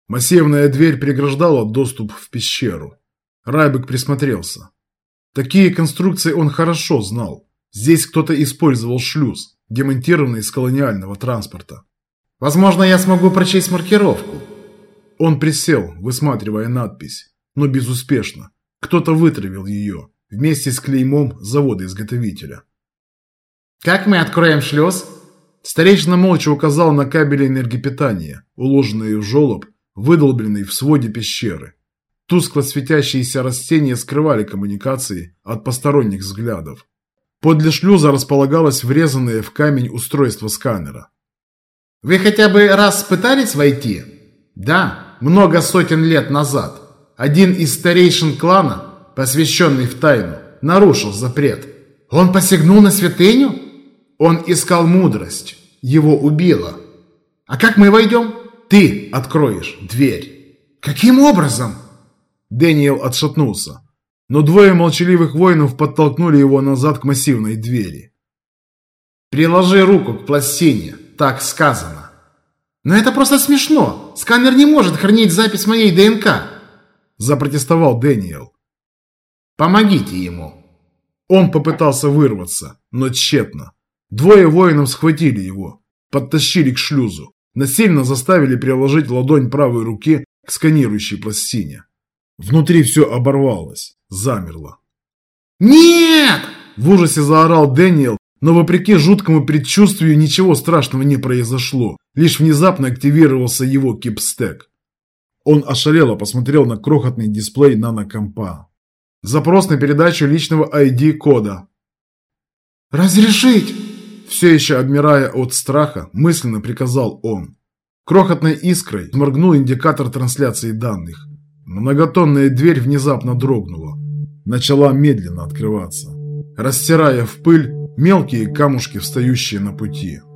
Массивная дверь преграждала доступ в пещеру. Райбек присмотрелся. Такие конструкции он хорошо знал. Здесь кто-то использовал шлюз, демонтированный из колониального транспорта. «Возможно, я смогу прочесть маркировку». Он присел, высматривая надпись, но безуспешно. Кто-то вытравил ее вместе с клеймом завода-изготовителя. «Как мы откроем шлюз?» Старейшина молча указал на кабели энергопитания, уложенные в желоб, выдолбленный в своде пещеры. Тускло светящиеся растения скрывали коммуникации от посторонних взглядов. Подле шлюза располагалось врезанное в камень устройство сканера. «Вы хотя бы раз пытались войти?» «Да, много сотен лет назад. Один из старейшин клана, посвященный в тайну, нарушил запрет. Он посягнул на святыню? Он искал мудрость. Его убило. А как мы войдем? Ты откроешь дверь». «Каким образом?» Дэниел отшатнулся, но двое молчаливых воинов подтолкнули его назад к массивной двери. «Приложи руку к пластине, так сказано». «Но это просто смешно. Сканер не может хранить запись моей ДНК», запротестовал Дэниел. «Помогите ему». Он попытался вырваться, но тщетно. Двое воинов схватили его, подтащили к шлюзу, насильно заставили приложить ладонь правой руки к сканирующей пластине. Внутри все оборвалось, замерло. «Нет!» – в ужасе заорал Дэниел, но вопреки жуткому предчувствию ничего страшного не произошло, лишь внезапно активировался его кипстек. Он ошалело посмотрел на крохотный дисплей нанокомпа. Запрос на передачу личного ID-кода. «Разрешить!» Все еще обмирая от страха, мысленно приказал он. Крохотной искрой моргнул индикатор трансляции данных. Многотонная дверь внезапно дрогнула. Начала медленно открываться, растирая в пыль мелкие камушки, встающие на пути.